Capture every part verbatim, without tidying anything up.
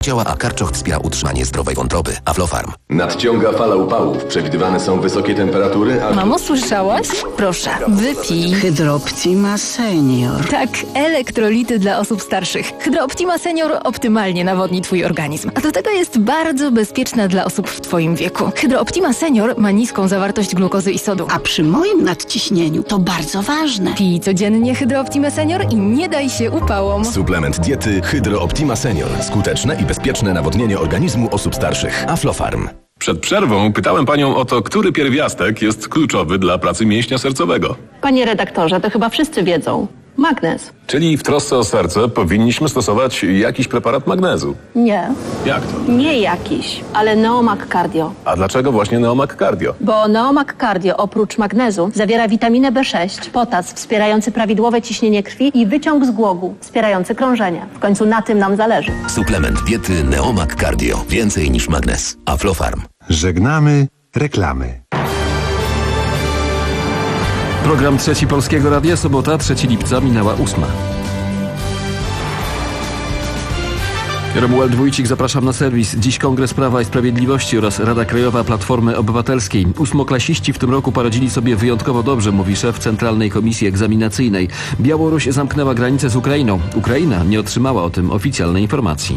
Działa, a Karczoch wspiera utrzymanie zdrowej wątroby. Aflofarm. Nadciąga fala upałów. Przewidywane są wysokie temperatury, a... Mamo, słyszałaś? Proszę, wypij. Hydrooptima Senior. Tak, elektrolity dla osób starszych. Hydrooptima Senior optymalnie nawodni Twój organizm. A do tego jest bardzo bezpieczna dla osób w Twoim wieku. Hydrooptima Senior ma niską zawartość glukozy i sodu. A przy moim nadciśnieniu to bardzo ważne. Pij codziennie Hydrooptima Senior i nie daj się upałom. Suplement diety Hydrooptima Senior. Skuteczne i bezpieczne nawodnienie organizmu osób starszych. Aflofarm. Przed przerwą pytałem panią o to, który pierwiastek jest kluczowy dla pracy mięśnia sercowego. Panie redaktorze, to chyba wszyscy wiedzą. Magnez. Czyli w trosce o serce powinniśmy stosować jakiś preparat magnezu. Nie. Jak to? Nie jakiś, ale Neomag Cardio. A dlaczego właśnie Neomag Cardio? Bo Neomag Cardio oprócz magnezu zawiera witaminę B sześć, potas wspierający prawidłowe ciśnienie krwi i wyciąg z głogu wspierający krążenie. W końcu na tym nam zależy. Suplement diety Neomag Cardio. Więcej niż magnez. Aflofarm. Żegnamy reklamy. Program Trzeci Polskiego Radia, sobota, trzeciego lipca, minęła ósma. Romuald Wójcik, zapraszam na serwis. Dziś Kongres Prawa i Sprawiedliwości oraz Rada Krajowa Platformy Obywatelskiej. Ósmoklasiści w tym roku poradzili sobie wyjątkowo dobrze, mówi szef Centralnej Komisji Egzaminacyjnej. Białoruś zamknęła granicę z Ukrainą. Ukraina nie otrzymała o tym oficjalnej informacji.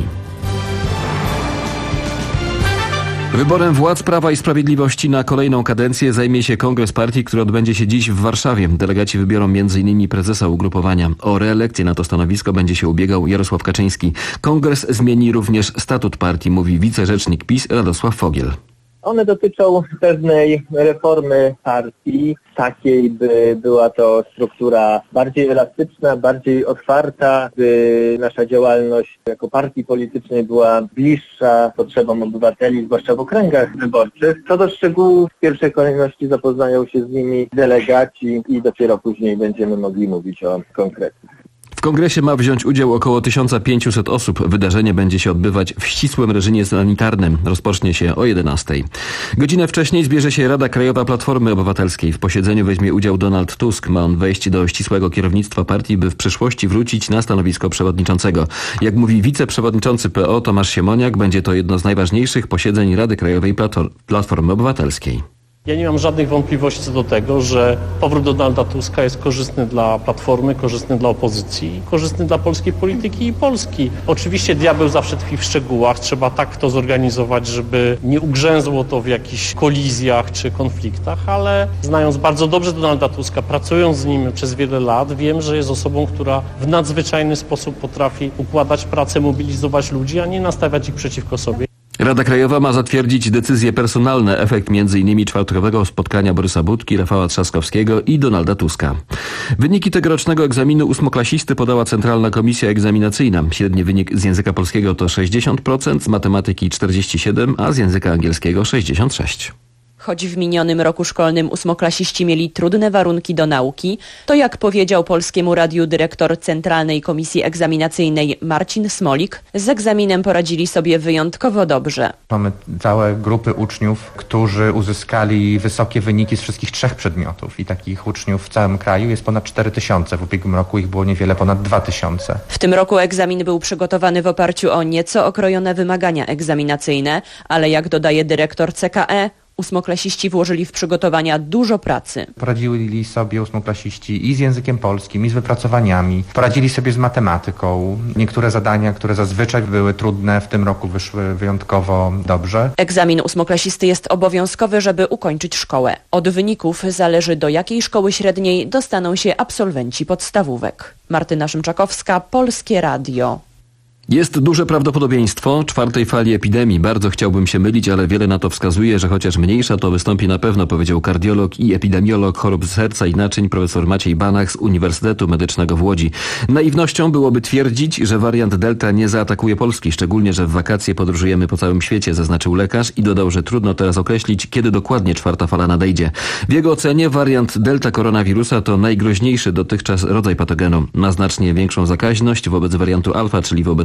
Wyborem władz Prawa i Sprawiedliwości na kolejną kadencję zajmie się Kongres Partii, który odbędzie się dziś w Warszawie. Delegaci wybiorą między innymi prezesa ugrupowania. O reelekcję na to stanowisko będzie się ubiegał Jarosław Kaczyński. Kongres zmieni również statut partii, mówi wicerzecznik PiS Radosław Fogiel. One dotyczą pewnej reformy partii, takiej by była to struktura bardziej elastyczna, bardziej otwarta, by nasza działalność jako partii politycznej była bliższa potrzebom obywateli, zwłaszcza w okręgach wyborczych. Co do szczegółów, w pierwszej kolejności zapoznają się z nimi delegaci i dopiero później będziemy mogli mówić o konkretach. W kongresie ma wziąć udział około tysiąc pięćset osób. Wydarzenie będzie się odbywać w ścisłym reżimie sanitarnym. Rozpocznie się o jedenastej. Godzinę wcześniej zbierze się Rada Krajowa Platformy Obywatelskiej. W posiedzeniu weźmie udział Donald Tusk. Ma on wejść do ścisłego kierownictwa partii, by w przyszłości wrócić na stanowisko przewodniczącego. Jak mówi wiceprzewodniczący P O Tomasz Siemoniak, będzie to jedno z najważniejszych posiedzeń Rady Krajowej Platformy Obywatelskiej. Ja nie mam żadnych wątpliwości co do tego, że powrót Donalda Tuska jest korzystny dla Platformy, korzystny dla opozycji, korzystny dla polskiej polityki i Polski. Oczywiście diabeł zawsze tkwi w szczegółach, trzeba tak to zorganizować, żeby nie ugrzęzło to w jakichś kolizjach czy konfliktach, ale znając bardzo dobrze Donalda Tuska, pracując z nim przez wiele lat, wiem, że jest osobą, która w nadzwyczajny sposób potrafi układać pracę, mobilizować ludzi, a nie nastawiać ich przeciwko sobie. Rada Krajowa ma zatwierdzić decyzje personalne, efekt między innymi czwartkowego spotkania Borysa Budki, Rafała Trzaskowskiego i Donalda Tuska. Wyniki tegorocznego egzaminu ósmoklasisty podała Centralna Komisja Egzaminacyjna. Średni wynik z języka polskiego to sześćdziesiąt procent, z matematyki czterdzieści siedem procent, a z języka angielskiego sześćdziesiąt sześć procent. Choć w minionym roku szkolnym ósmoklasiści mieli trudne warunki do nauki, to jak powiedział Polskiemu Radiu dyrektor Centralnej Komisji Egzaminacyjnej Marcin Smolik, z egzaminem poradzili sobie wyjątkowo dobrze. Mamy całe grupy uczniów, którzy uzyskali wysokie wyniki z wszystkich trzech przedmiotów i takich uczniów w całym kraju jest ponad cztery tysiące. W ubiegłym roku ich było niewiele ponad dwa tysiące. W tym roku egzamin był przygotowany w oparciu o nieco okrojone wymagania egzaminacyjne, ale jak dodaje dyrektor C K E, ósmoklasiści włożyli w przygotowania dużo pracy. Poradzili sobie ósmoklasiści i z językiem polskim, i z wypracowaniami. Poradzili sobie z matematyką. Niektóre zadania, które zazwyczaj były trudne, w tym roku wyszły wyjątkowo dobrze. Egzamin ósmoklasisty jest obowiązkowy, żeby ukończyć szkołę. Od wyników zależy, do jakiej szkoły średniej dostaną się absolwenci podstawówek. Martyna Szymczakowska, Polskie Radio. Jest duże prawdopodobieństwo czwartej fali epidemii. Bardzo chciałbym się mylić, ale wiele na to wskazuje, że chociaż mniejsza, to wystąpi na pewno, powiedział kardiolog i epidemiolog chorób serca i naczyń profesor Maciej Banach z Uniwersytetu Medycznego w Łodzi. Naiwnością byłoby twierdzić, że wariant Delta nie zaatakuje Polski, szczególnie, że w wakacje podróżujemy po całym świecie, zaznaczył lekarz i dodał, że trudno teraz określić, kiedy dokładnie czwarta fala nadejdzie. W jego ocenie wariant Delta koronawirusa to najgroźniejszy dotychczas rodzaj patogenu. Ma znacznie większą zakaźność wobec wariantu alfa, czyli wobec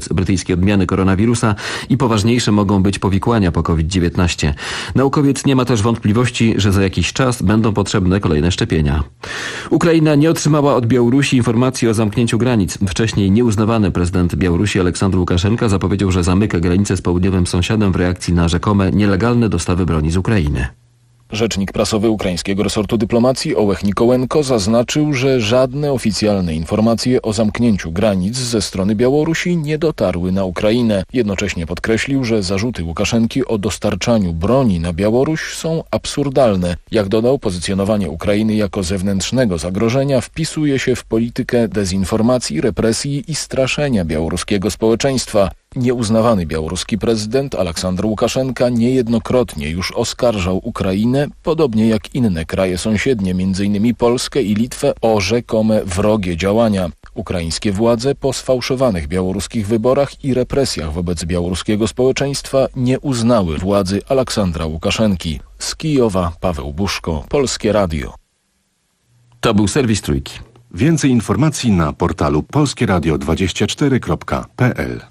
brytyjskiej odmiany koronawirusa i poważniejsze mogą być powikłania po kowid dziewiętnaście. Naukowiec nie ma też wątpliwości, że za jakiś czas będą potrzebne kolejne szczepienia. Ukraina nie otrzymała od Białorusi informacji o zamknięciu granic. Wcześniej nieuznawany prezydent Białorusi Aleksandr Łukaszenka zapowiedział, że zamyka granicę z południowym sąsiadem w reakcji na rzekome nielegalne dostawy broni z Ukrainy. Rzecznik prasowy ukraińskiego resortu dyplomacji Ołeh Nikołenko zaznaczył, że żadne oficjalne informacje o zamknięciu granic ze strony Białorusi nie dotarły na Ukrainę. Jednocześnie podkreślił, że zarzuty Łukaszenki o dostarczaniu broni na Białoruś są absurdalne. Jak dodał, pozycjonowanie Ukrainy jako zewnętrznego zagrożenia wpisuje się w politykę dezinformacji, represji i straszenia białoruskiego społeczeństwa. Nieuznawany białoruski prezydent Aleksandr Łukaszenka niejednokrotnie już oskarżał Ukrainę, podobnie jak inne kraje sąsiednie, między innymi Polskę i Litwę, o rzekome wrogie działania. Ukraińskie władze po sfałszowanych białoruskich wyborach i represjach wobec białoruskiego społeczeństwa nie uznały władzy Aleksandra Łukaszenki. Z Kijowa Paweł Buszko, Polskie Radio. To był serwis Trójki. Więcej informacji na portalu polskie radio dwadzieścia cztery kropka p l.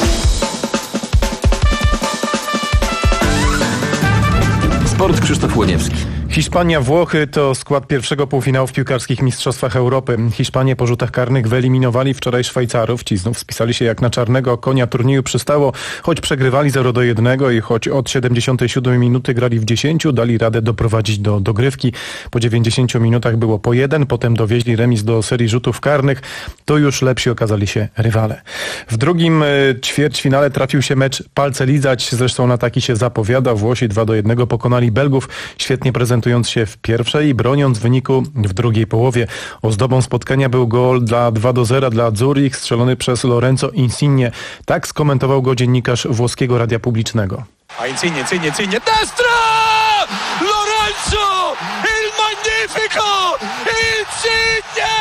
Sport, Krzysztof Łoniewski. Hiszpania-Włochy to skład pierwszego półfinału w piłkarskich mistrzostwach Europy. Hiszpanie po rzutach karnych wyeliminowali wczoraj Szwajcarów. Ci znów spisali się jak na czarnego konia turnieju przystało. Choć przegrywali zero do jednego i choć od siedemdziesiątej siódmej minuty grali w dziesięciu, dali radę doprowadzić do dogrywki. Po dziewięćdziesięciu minutach było po jeden, potem dowieźli remis do serii rzutów karnych. To już lepsi okazali się rywale. W drugim ćwierćfinale trafił się mecz palce lizać. Zresztą na taki się zapowiada. Włosi dwa do jednego pokonali Belgów. Świetnie prezentując się w pierwszej i broniąc wyniku w drugiej połowie. Ozdobą spotkania był gol dla dwa do zera dla Azzurrich, strzelony przez Lorenzo Insigne. Tak skomentował go dziennikarz włoskiego radia publicznego. A Insigne, Insigne, Insigne, destra! Lorenzo! Il magnifico! Insigne!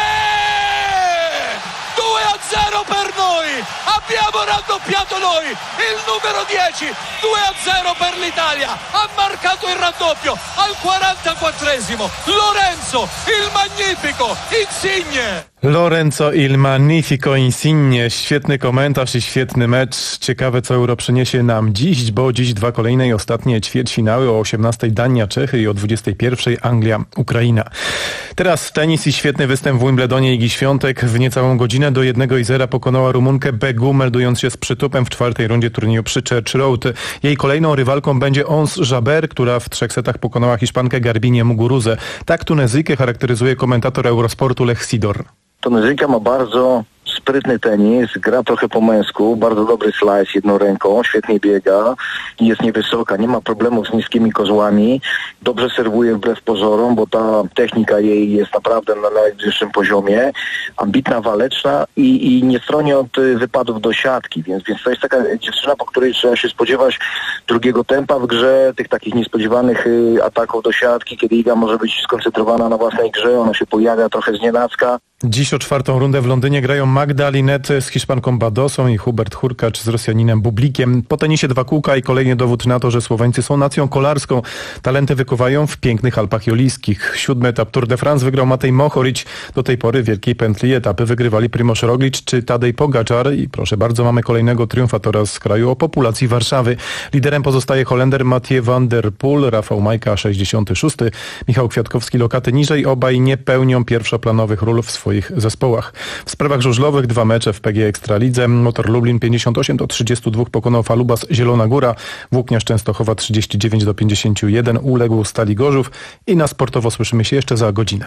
due a zero per noi! Abbiamo raddoppiato noi! Il numero dieci! due a zero per l'Italia! Ha marcato il raddoppio al quarantaquattresimo! Lorenzo, il magnifico! Insigne! Lorenzo il Magnifico Insigne. Świetny komentarz i świetny mecz. Ciekawe, co Euro przyniesie nam dziś, bo dziś dwa kolejne i ostatnie ćwierćfinały. O osiemnastej Dania, Czechy i o dwudziestej pierwszej Anglia, Ukraina. Teraz tenis i świetny występ w Wimbledonie. Igi Świątek w niecałą godzinę do jednego i zera pokonała Rumunkę Begu, meldując się z przytupem w czwartej rundzie turnieju przy Church Road. Jej kolejną rywalką będzie Ons Jabeur, która w trzech setach pokonała Hiszpankę Garbinię Muguruzę. Tak Tunezyjkę charakteryzuje komentator Eurosportu Lech Sidor. Tunezyjka ma bardzo sprytny tenis, gra trochę po męsku, bardzo dobry slice jedną ręką, świetnie biega, jest niewysoka, nie ma problemów z niskimi kozłami, dobrze serwuje wbrew pozorom, bo ta technika jej jest naprawdę na najwyższym poziomie, ambitna, waleczna i, i nie stroni od wypadów do siatki, więc, więc to jest taka dziewczyna, po której trzeba się spodziewać drugiego tempa w grze, tych takich niespodziewanych ataków do siatki, kiedy Iga może być skoncentrowana na własnej grze, ona się pojawia trochę znienacka. Dziś o czwartą rundę w Londynie grają Magda Linette z Hiszpanką Badosą i Hubert Hurkacz z Rosjaninem Bublikiem. Po tenisie dwa kółka i kolejny dowód na to, że Słoweńcy są nacją kolarską. Talenty wykuwają w pięknych Alpach Jolijskich. Siódmy etap Tour de France wygrał Matej Mohoric. Do tej pory wielkiej pętli etapy wygrywali Primoz Roglic czy Tadej Pogačar. I proszę bardzo, mamy kolejnego triumfatora z kraju o populacji Warszawy. Liderem pozostaje Holender Mathieu van der Poel, Rafał Majka sześćdziesiąty szósty, Michał Kwiatkowski lokaty niżej. Obaj nie pełnią pierwszoplanowych ról w swoich zespołach. W sprawach żużlowych dwa mecze w P G Ekstralidze. Motor Lublin pięćdziesiąt osiem do trzydziestu dwóch pokonał Falubas Zielona Góra. Włókniarz Częstochowa trzydzieści dziewięć do pięćdziesięciu jeden uległ Stali Gorzów. I na sportowo słyszymy się jeszcze za godzinę.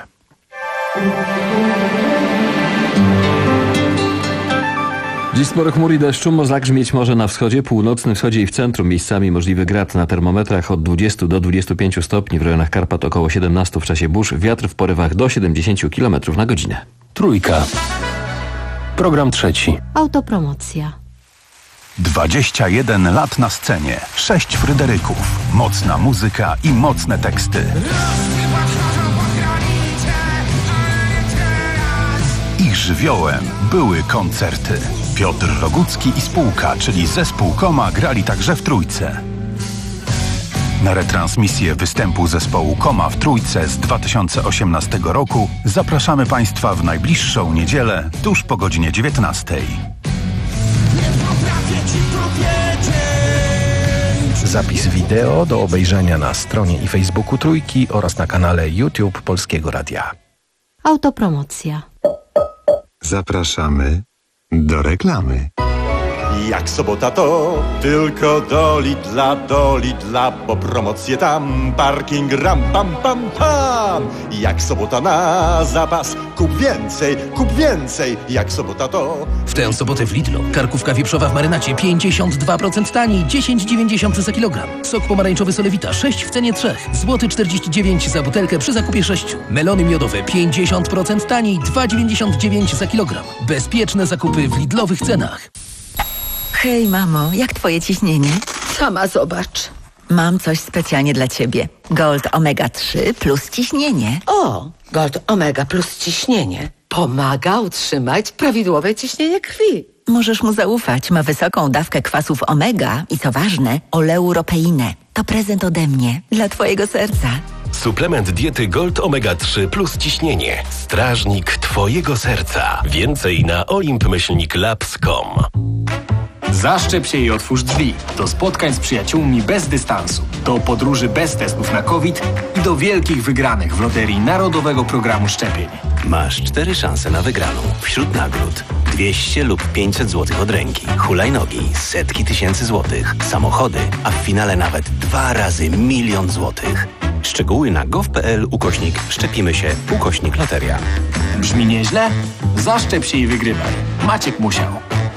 Dziś sporo chmur i deszczu, zagrzmieć może na wschodzie, północnym wschodzie i w centrum. Miejscami możliwy grad na termometrach od dwudziestu do dwudziestu pięciu stopni. W rejonach Karpat około siedemnastu w czasie burz. Wiatr w porywach do siedemdziesięciu kilometrów na godzinę. Trójka. Program trzeci. Autopromocja. dwadzieścia jeden lat na scenie. Sześć Fryderyków. Mocna muzyka i mocne teksty. Ich żywiołem były koncerty. Piotr Rogucki i spółka, czyli zespół Koma, grali także w Trójce. Na retransmisję występu zespołu Koma w Trójce z dwa tysiące osiemnastego roku zapraszamy Państwa w najbliższą niedzielę tuż po godzinie dziewiętnastej. Zapis wideo do obejrzenia na stronie i Facebooku Trójki oraz na kanale YouTube Polskiego Radia. Autopromocja. Zapraszamy do reklamy. Jak sobota to tylko do Lidla, do Lidla, bo promocje tam, parking ram, pam, pam, pam. Jak sobota na zapas, kup więcej, kup więcej. Jak sobota to... W tę sobotę w Lidlu karkówka wieprzowa w marynacie pięćdziesiąt dwa procent taniej, dziesięć dziewięćdziesiąt za kilogram. Sok pomarańczowy Solewita sześć w cenie trzech, złoty czterdzieści dziewięć za butelkę przy zakupie sześciu. Melony miodowe pięćdziesiąt procent taniej, dwa dziewięćdziesiąt dziewięć za kilogram. Bezpieczne zakupy w Lidlowych cenach. Hej, mamo, jak twoje ciśnienie? Sama zobacz. Mam coś specjalnie dla ciebie. Gold Omega trzy plus ciśnienie. O, Gold Omega plus ciśnienie pomaga utrzymać prawidłowe ciśnienie krwi. Możesz mu zaufać. Ma wysoką dawkę kwasów omega i co ważne, oleuropeinę. To prezent ode mnie dla twojego serca. Suplement diety Gold Omega trzy plus ciśnienie. Strażnik twojego serca. Więcej na olimp myślnik labs kropka com. Zaszczep się i otwórz drzwi. Do spotkań z przyjaciółmi bez dystansu. Do podróży bez testów na COVID i do wielkich wygranych w loterii Narodowego Programu Szczepień. Masz cztery szanse na wygraną. Wśród nagród dwieście lub pięćset złotych od ręki, hulajnogi, setki tysięcy złotych, samochody, a w finale nawet dwa razy milion złotych. Szczegóły na gov.pl ukośnik szczepimy się ukośnik loteria. Brzmi nieźle? Zaszczep się i wygrywaj. Maciek musiał.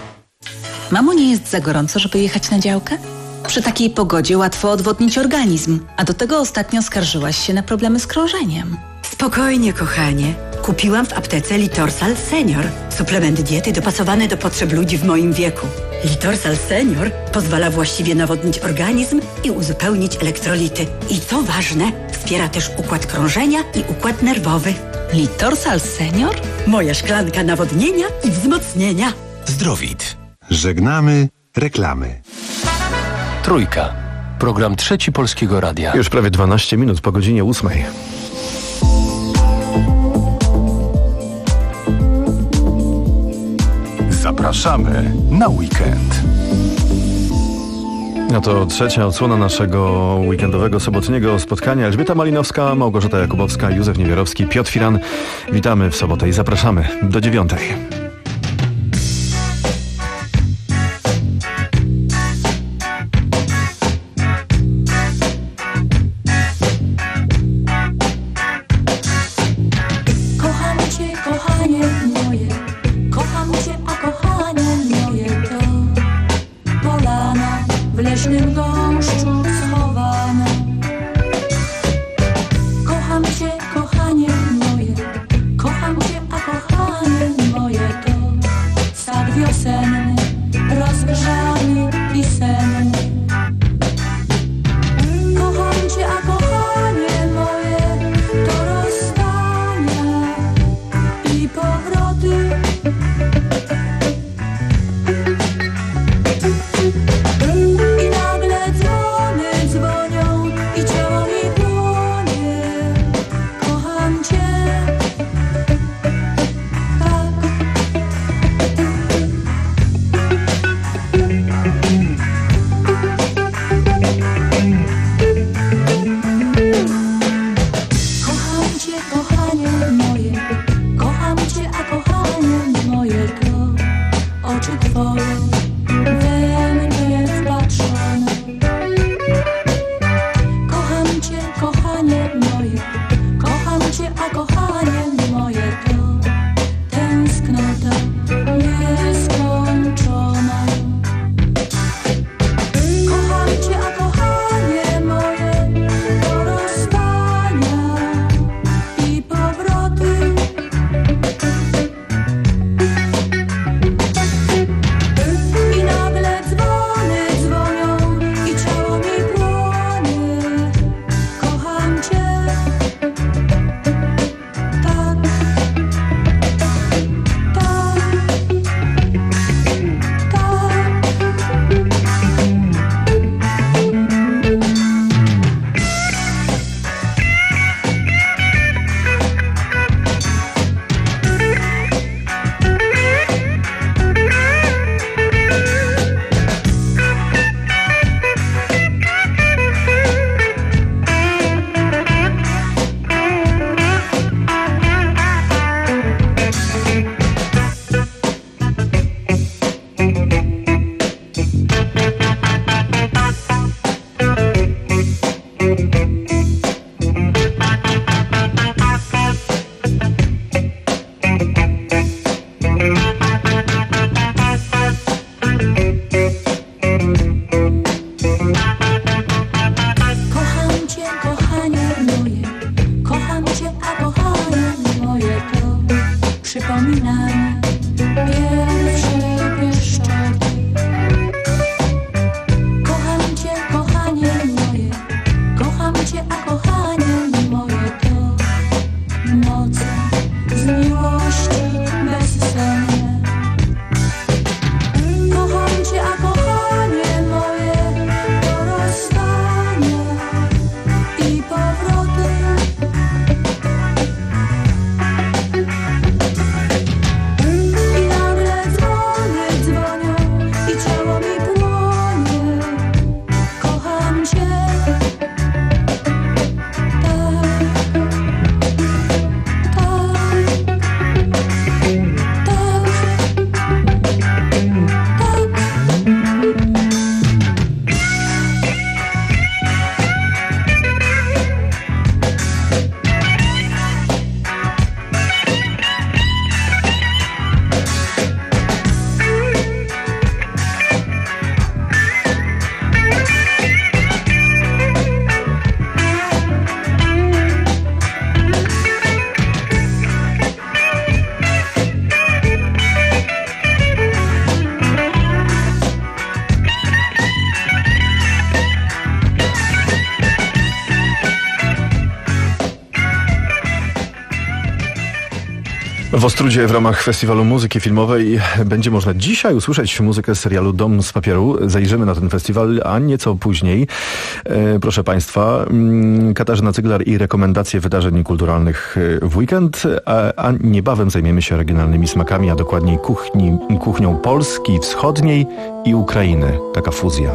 Mamo, nie jest za gorąco, żeby jechać na działkę? Przy takiej pogodzie łatwo odwodnić organizm, a do tego ostatnio skarżyłaś się na problemy z krążeniem. Spokojnie, kochanie. Kupiłam w aptece Litorsal Senior. Suplement diety dopasowany do potrzeb ludzi w moim wieku. Litorsal Senior pozwala właściwie nawodnić organizm i uzupełnić elektrolity. I co ważne, wspiera też układ krążenia i układ nerwowy. Litorsal Senior? Moja szklanka nawodnienia i wzmocnienia. Zdrowit. Żegnamy reklamy. Trójka. Program Trzeci Polskiego Radia. Już prawie dwanaście minut po godzinie ósmej. Zapraszamy na weekend. No to trzecia odsłona naszego weekendowego, sobotniego spotkania. Elżbieta Malinowska, Małgorzata Jakubowska, Józef Niewiarowski, Piotr Firan. Witamy w sobotę i zapraszamy do dziewiątej. I nagle dzwoni W Ostródzie w ramach Festiwalu Muzyki Filmowej będzie można dzisiaj usłyszeć muzykę z serialu Dom z papieru. Zajrzymy na ten festiwal, a nieco później. E, proszę Państwa, Katarzyna Cyglar i rekomendacje wydarzeń kulturalnych w weekend, a, a niebawem zajmiemy się regionalnymi smakami, a dokładniej kuchni, kuchnią Polski Wschodniej i Ukrainy. Taka fuzja.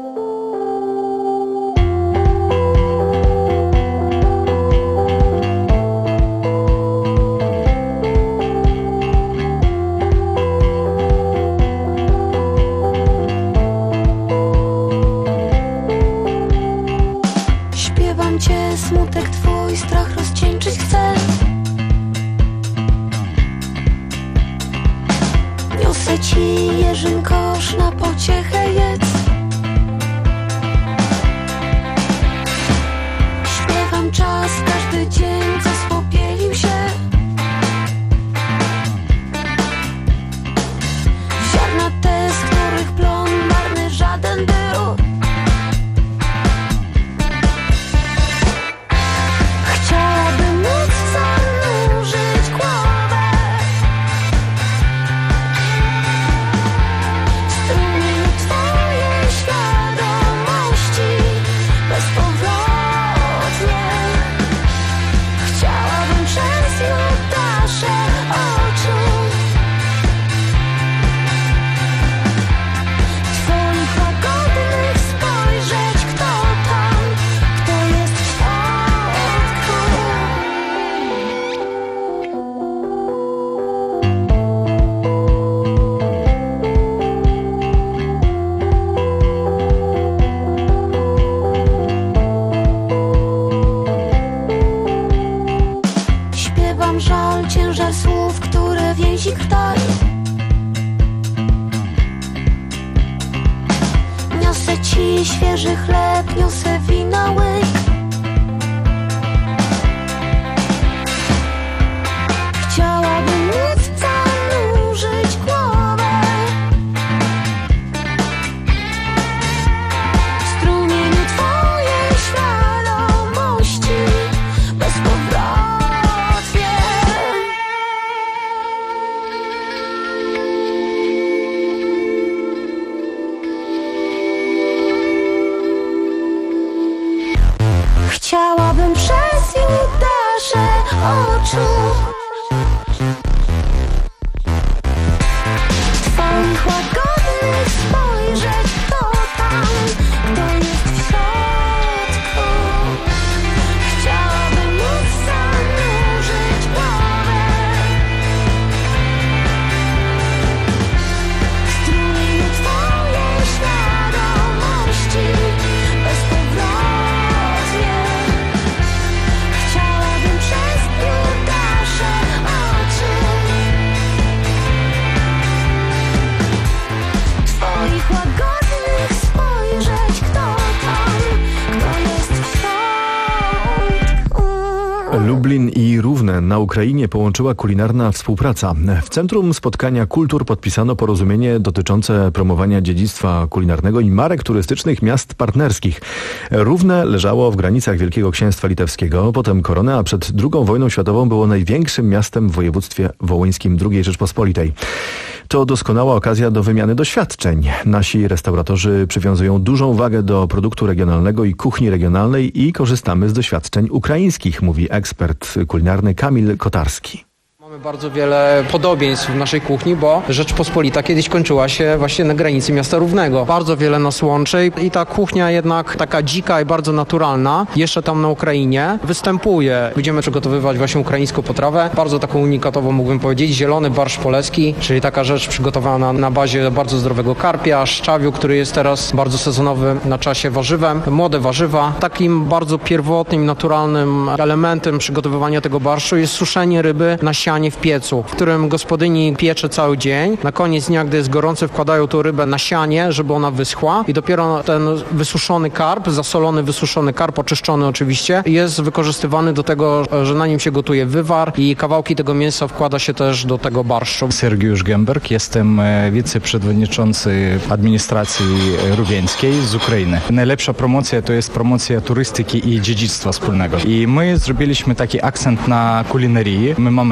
Smutek twój, strach rozcieńczyć chcę. Niosę ci jeżyn kosz, na pociechę jedz. Śpiewam czas, każdy dzień, co spopielił się. Ziarna te, z których plon marny żaden był. Świeży chleb, niosę wina łyk. Chciałabym móc zanurzyć głowę w strumieniu twojej świadomości bezpowrotnie. Chciałabym przez Judasze oczu twoich łagodnych spojrzeć, kto tam, kto jest w środku. Chciałabym móc zanurzyć głowę w strumieniu twojej świadomości bezpowrotnie. Chciałabym przez Judasze oczy twoich łagodnych spojrzeć, kto tam, kto jest w środku. Lublin i Równe na Ukrainie połączyła kulinarna współpraca. W centrum spotkania kultur podpisano porozumienie dotyczące promowania dziedzictwa kulinarnego i marek turystycznych miast partnerskich. Równe leżało w granicach Wielkiego Księstwa Litewskiego, potem korona, a przed drugą wojną światową było największym miastem w województwie wołyńskim drugiej Rzeczpospolitej. To doskonała okazja do wymiany doświadczeń. Nasi restauratorzy przywiązują dużą wagę do produktu regionalnego i kuchni regionalnej i korzystamy z doświadczeń ukraińskich, mówi ekspert kulinarny Kamil Kotarski. Mamy bardzo wiele podobieństw w naszej kuchni, bo Rzeczpospolita kiedyś kończyła się właśnie na granicy miasta Równego. Bardzo wiele nas łączy i ta kuchnia jednak taka dzika i bardzo naturalna, jeszcze tam na Ukrainie występuje. Będziemy przygotowywać właśnie ukraińską potrawę, bardzo taką unikatową mógłbym powiedzieć, zielony barszcz poleski, czyli taka rzecz przygotowana na bazie bardzo zdrowego karpia, szczawiu, który jest teraz bardzo sezonowy na czasie warzywem, młode warzywa. Takim bardzo pierwotnym, naturalnym elementem przygotowywania tego barszczu jest suszenie ryby na sianie w piecu, w którym gospodyni piecze cały dzień. Na koniec dnia, gdy jest gorący, wkładają tą rybę na sianie, żeby ona wyschła i dopiero ten wysuszony karp, zasolony, wysuszony karp, oczyszczony oczywiście, jest wykorzystywany do tego, że na nim się gotuje wywar i kawałki tego mięsa wkłada się też do tego barszczu. Sergiusz Gemberg, jestem wiceprzewodniczący administracji rówieńskiej z Ukrainy. Najlepsza promocja to jest promocja turystyki i dziedzictwa wspólnego. I my zrobiliśmy taki akcent na kulinarii. My mamy taki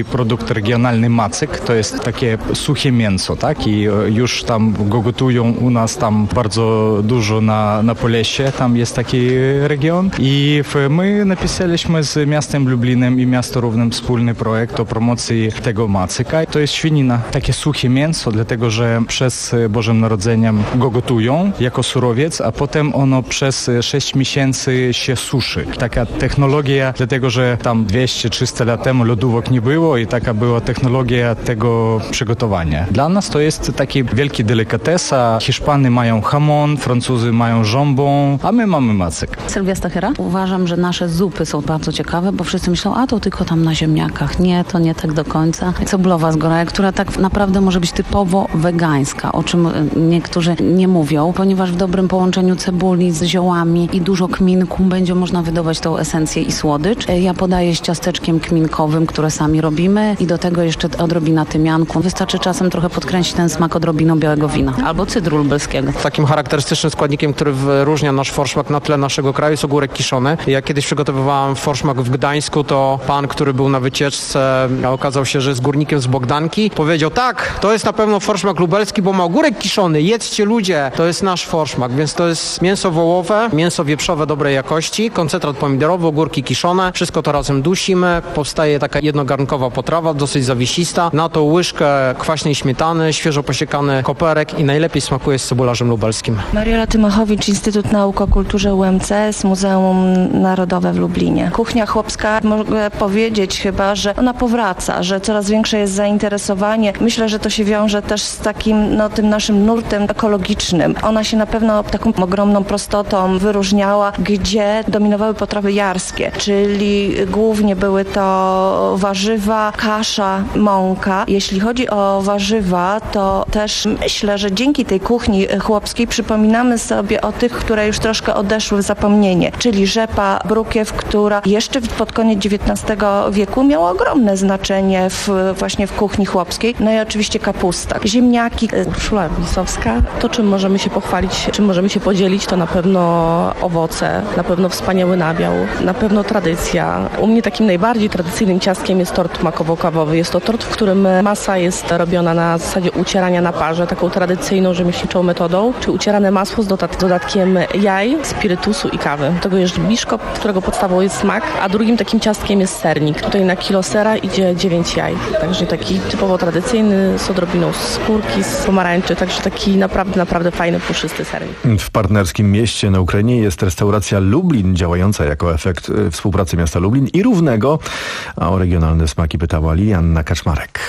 produkt regionalny macyk, to jest takie suche mięso, tak? I już tam go gotują u nas tam bardzo dużo na, na Polesie, tam jest taki region. I my napisaliśmy z miastem Lublinem i miastem Równym wspólny projekt o promocji tego macyka. To jest świnina, takie suche mięso, dlatego że przez Bożym Narodzeniem go gotują jako surowiec, a potem ono przez sześć miesięcy się suszy. Taka technologia, dlatego że tam dwieście trzysta lat temu lodówek nie było i taka była technologia tego przygotowania. Dla nas to jest taki wielki delikatesa. Hiszpany mają hamon, Francuzy mają jambon, a my mamy macyk. Sylwia Stachera? Uważam, że nasze zupy są bardzo ciekawe, bo wszyscy myślą, a to tylko tam na ziemniakach. Nie, to nie tak do końca. Ceblowa z Goraja, która tak naprawdę może być typowo wegańska, o czym niektórzy nie mówią, ponieważ w dobrym połączeniu cebuli z ziołami i dużo kminku będzie można wydobyć tą esencję i słodycz. Ja podaję z ciasteczkiem kminkowym, które sami robimy i do tego jeszcze odrobina tymianku. Wystarczy czasem trochę podkręcić ten smak odrobiną białego wina albo cydru lubelskiego. Takim charakterystycznym składnikiem, który wyróżnia nasz forszmak na tle naszego kraju, jest ogórek kiszony. Ja kiedyś przygotowywałem forszmak w Gdańsku, to pan, który był na wycieczce, a okazał się, że jest górnikiem z Bogdanki, powiedział: tak, to jest na pewno forszmak lubelski, bo ma ogórek kiszony, jedzcie ludzie, to jest nasz forszmak, więc to jest mięso wołowe, mięso wieprzowe dobrej jakości, koncentrat pomidorowy, ogórki kiszone, wszystko to razem dusimy, powstaje taka jednogarnkowa potrawa, dosyć zawiesista, na to łyżkę kwaśnej śmietany, świeżo posiekany koperek i najlepiej smakuje z cebularzem lubelskim. Mariela Tymachowicz, Instytut Nauk o Kulturze U M C S, Muzeum Narodowe w Lublinie. Kuchnia chłopska, mogę powiedzieć chyba, że ona powraca, że coraz większe jest zainteresowanie. Myślę, że to się wiąże też z takim, no, tym naszym nurtem ekologicznym. Ona się na pewno taką ogromną prostotą wyróżniała, gdzie dominowały potrawy jarskie, czyli głównie były to warzywa, kasza, mąka. Jeśli chodzi o warzywa, to też myślę, że dzięki tej kuchni chłopskiej przypominamy sobie o tych, które już troszkę odeszły w zapomnienie, czyli rzepa, brukiew, która jeszcze pod koniec dziewiętnastego wieku miała ogromne znaczenie w, właśnie w kuchni chłopskiej. No i oczywiście kapusta, ziemniaki. Urszula Lisowska. To, czym możemy się pochwalić, czym możemy się podzielić, to na pewno owoce, na pewno wspaniały nabiał, na pewno tradycja. U mnie takim najbardziej tradycyjnym ciastkiem jest tort makowo-kawowy. Jest to tort, w którym masa jest robiona na zasadzie ucierania na parze, taką tradycyjną, rzemieślniczą metodą, czy ucierane masło z dodatkiem jaj, spirytusu i kawy. Do tego jest biszkopt, którego podstawą jest smak, a drugim takim ciastkiem jest sernik. Tutaj na kilo sera idzie dziewięć jaj. Także taki typowo tradycyjny, z odrobiną skórki, z pomarańczy, także taki naprawdę, naprawdę fajny, puszysty sernik. W partnerskim mieście na Ukrainie jest restauracja Lublin, działająca jako efekt współpracy miasta Lublin i Równego, a o regionalne smaki pytała Lianna Kaczmarek.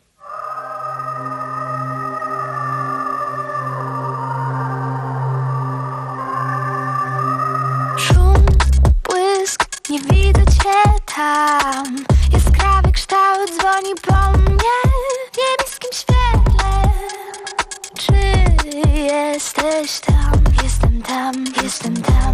Szum, błysk, nie widzę cię tam. Jaskrawy kształt dzwoni po mnie w niebieskim świetle. Czy jesteś tam? Jestem tam, jestem tam.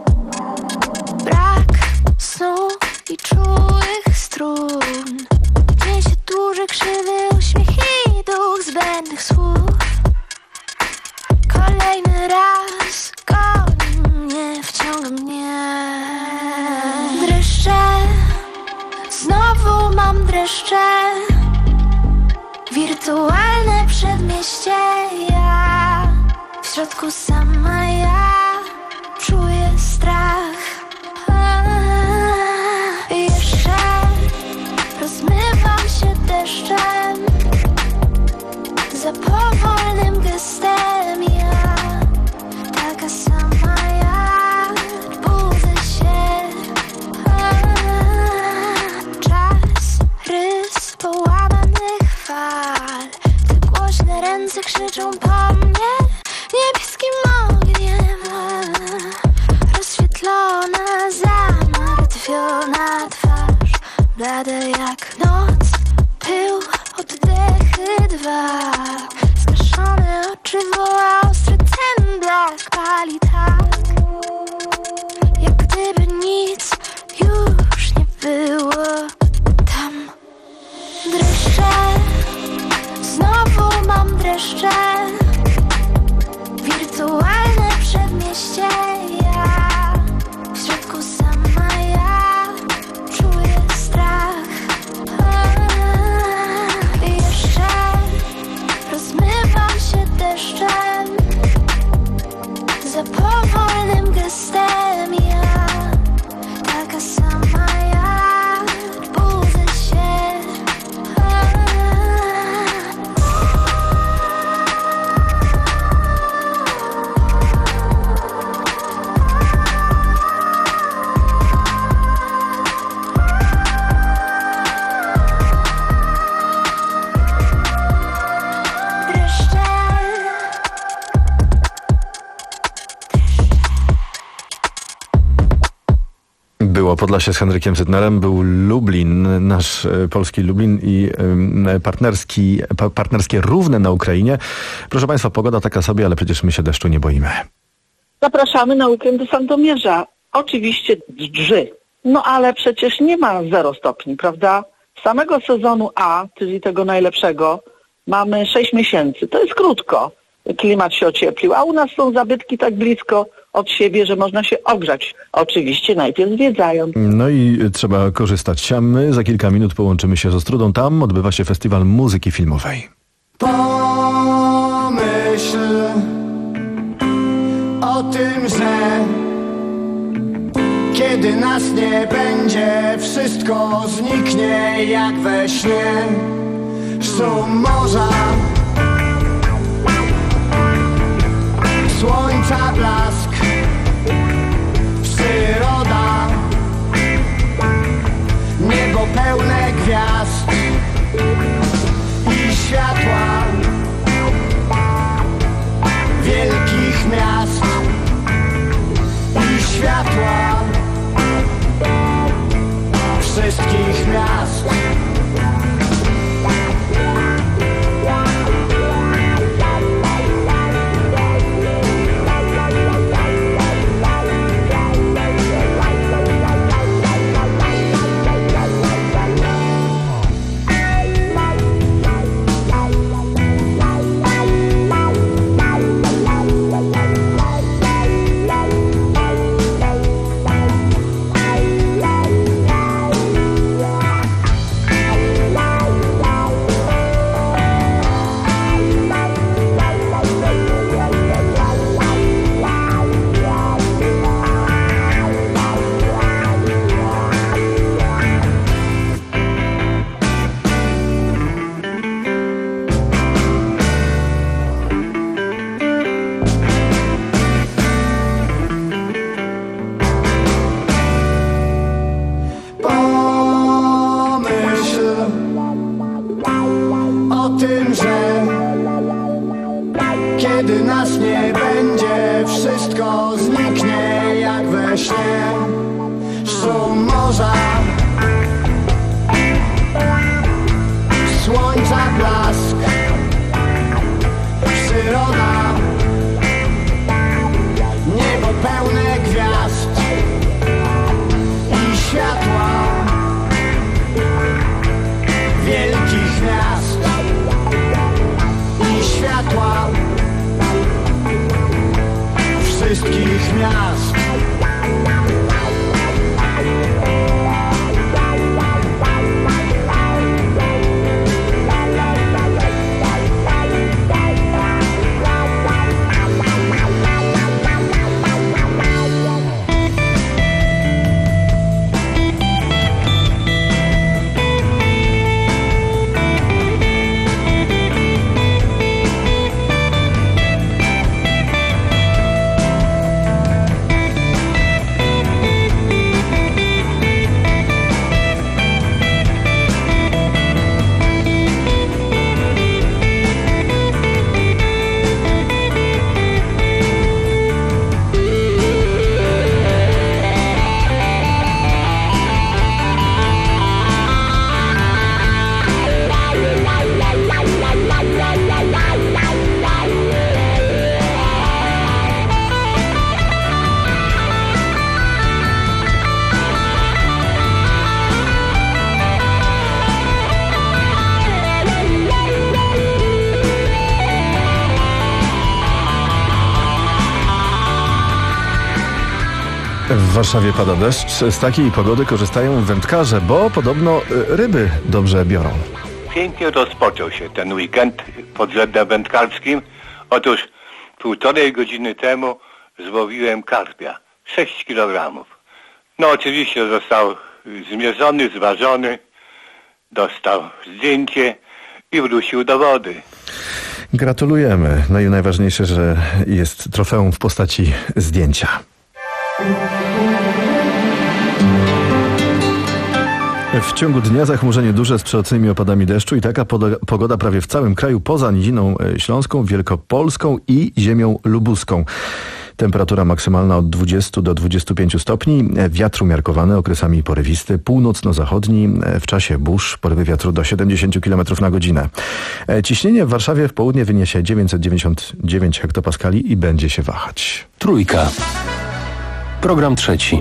Brak snu i czułych strun. Gdzie się dłuży krzywy uśmiech i duch zbędnych słów. Kolejny raz goni mnie, wciąga mnie. Dreszcze, znowu mam dreszcze. Wirtualne przedmieście, ja w środku sama ja czuję strach. A, jeszcze rozmywam się deszczem, za powolnym gestem ja, taka sama ja, budzę się. A, czas, rys połamanych fal, te głośne ręce krzyczą po mnie w niebieskim ogniu. Było Podlasie z Henrykiem Sydnerem, był Lublin, nasz polski Lublin i partnerski, partnerskie Równe na Ukrainie. Proszę Państwa, pogoda taka sobie, ale przecież my się deszczu nie boimy. Zapraszamy na weekend do Sandomierza. Oczywiście dżdży. No ale przecież nie ma zero stopni, prawda? Z samego sezonu A, czyli tego najlepszego, mamy sześć miesięcy. To jest krótko. Klimat się ocieplił, a u nas są zabytki tak blisko od siebie, że można się ogrzać. Oczywiście najpierw zwiedzając. No i trzeba korzystać. A my za kilka minut połączymy się z Ostrudą. Tam odbywa się Festiwal Muzyki Filmowej. Pomyśl o tym, że kiedy nas nie będzie, wszystko zniknie jak we śnie. Szum morza, słońca blask, przyroda, niebo pełne gwiazd i światła wielkich miast i światła wszystkich miast. Kiedy nas nie będzie, wszystko zniknie jak we śnie. Szum morza, słońca blask, przyroda, niebo pełne gwiazd i światła wielkich miast i światła wszystkich miast. W Warszawie pada deszcz. Z takiej pogody korzystają wędkarze, bo podobno ryby dobrze biorą. Pięknie rozpoczął się ten weekend pod względem wędkarskim. Otóż półtorej godziny temu złowiłem karpia. sześć kilogramów. No oczywiście został zmierzony, zważony, dostał zdjęcie i wrócił do wody. Gratulujemy. No i najważniejsze, że jest trofeum w postaci zdjęcia. W ciągu dnia zachmurzenie duże z przelotnymi opadami deszczu i taka pogoda prawie w całym kraju poza Niziną Śląską, Wielkopolską i ziemią lubuską. Temperatura maksymalna od dwudziestu do dwudziestu pięciu stopni. Wiatr umiarkowany, okresami porywisty, północno-zachodni. W czasie burz porywy wiatru do siedemdziesięciu kilometrów na godzinę. Ciśnienie w Warszawie w południe wyniesie dziewięćset dziewięćdziesiąt dziewięć hektopaskali i będzie się wahać. Trójka. Program trzeci.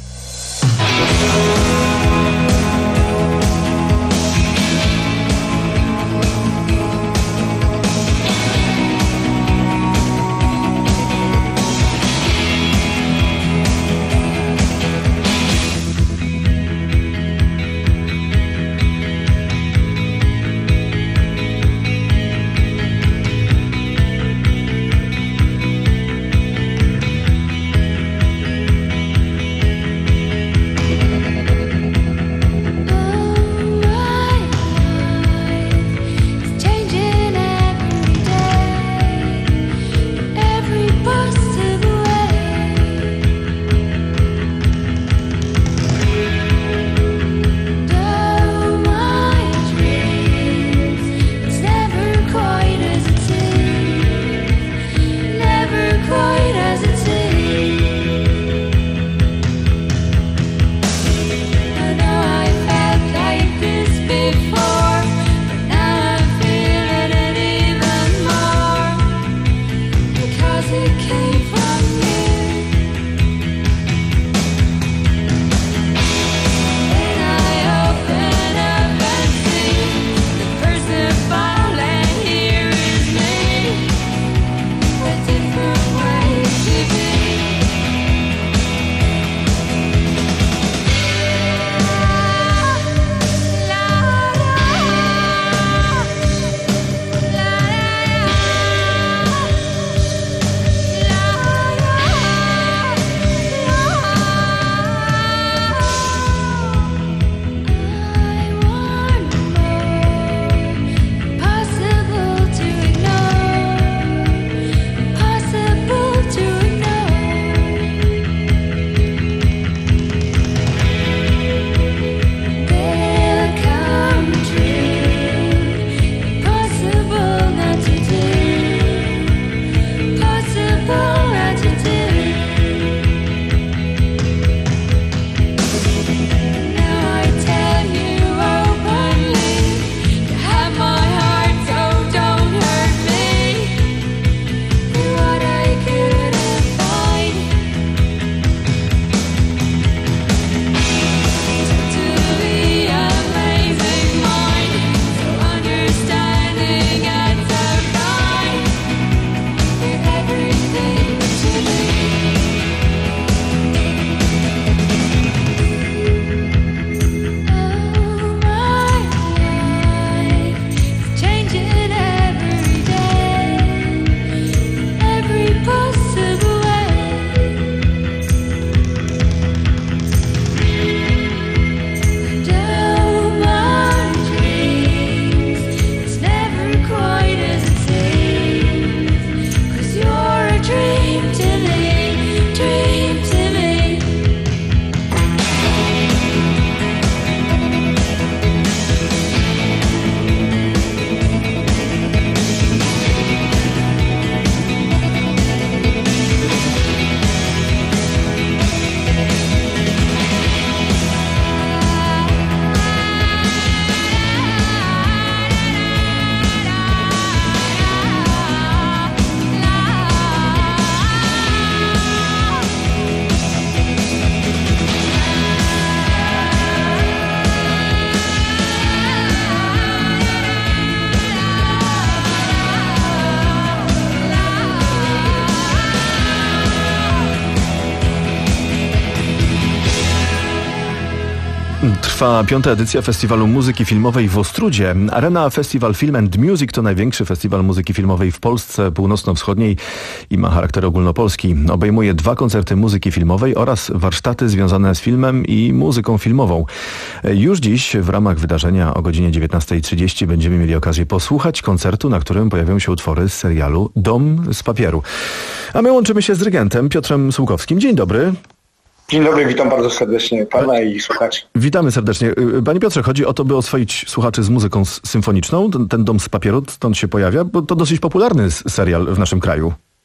Trwa piąta edycja Festiwalu Muzyki Filmowej w Ostródzie. Arena Festival Film and Music to największy festiwal muzyki filmowej w Polsce północno-wschodniej i ma charakter ogólnopolski. Obejmuje dwa koncerty muzyki filmowej oraz warsztaty związane z filmem i muzyką filmową. Już dziś w ramach wydarzenia o godzinie dziewiętnastej trzydzieści będziemy mieli okazję posłuchać koncertu, na którym pojawią się utwory z serialu Dom z papieru. A my łączymy się z dyrygentem Piotrem Sułkowskim. Dzień dobry. Dzień dobry, witam bardzo serdecznie pana i słuchaczy. Witamy serdecznie. Panie Piotrze, chodzi o to, by oswoić słuchaczy z muzyką symfoniczną. Ten, ten Dom z papieru stąd się pojawia, bo to dosyć popularny serial w naszym kraju.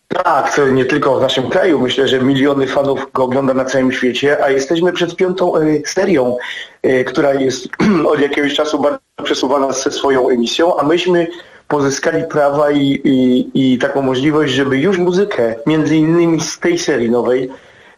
Tak, to nie tylko w naszym kraju. Myślę, że miliony fanów go ogląda na całym świecie, a jesteśmy przed piątą y, serią, y, która jest od jakiegoś czasu bardzo przesuwana ze swoją emisją, a myśmy pozyskali prawa i, i, i taką możliwość, żeby już muzykę, między innymi z tej serii nowej,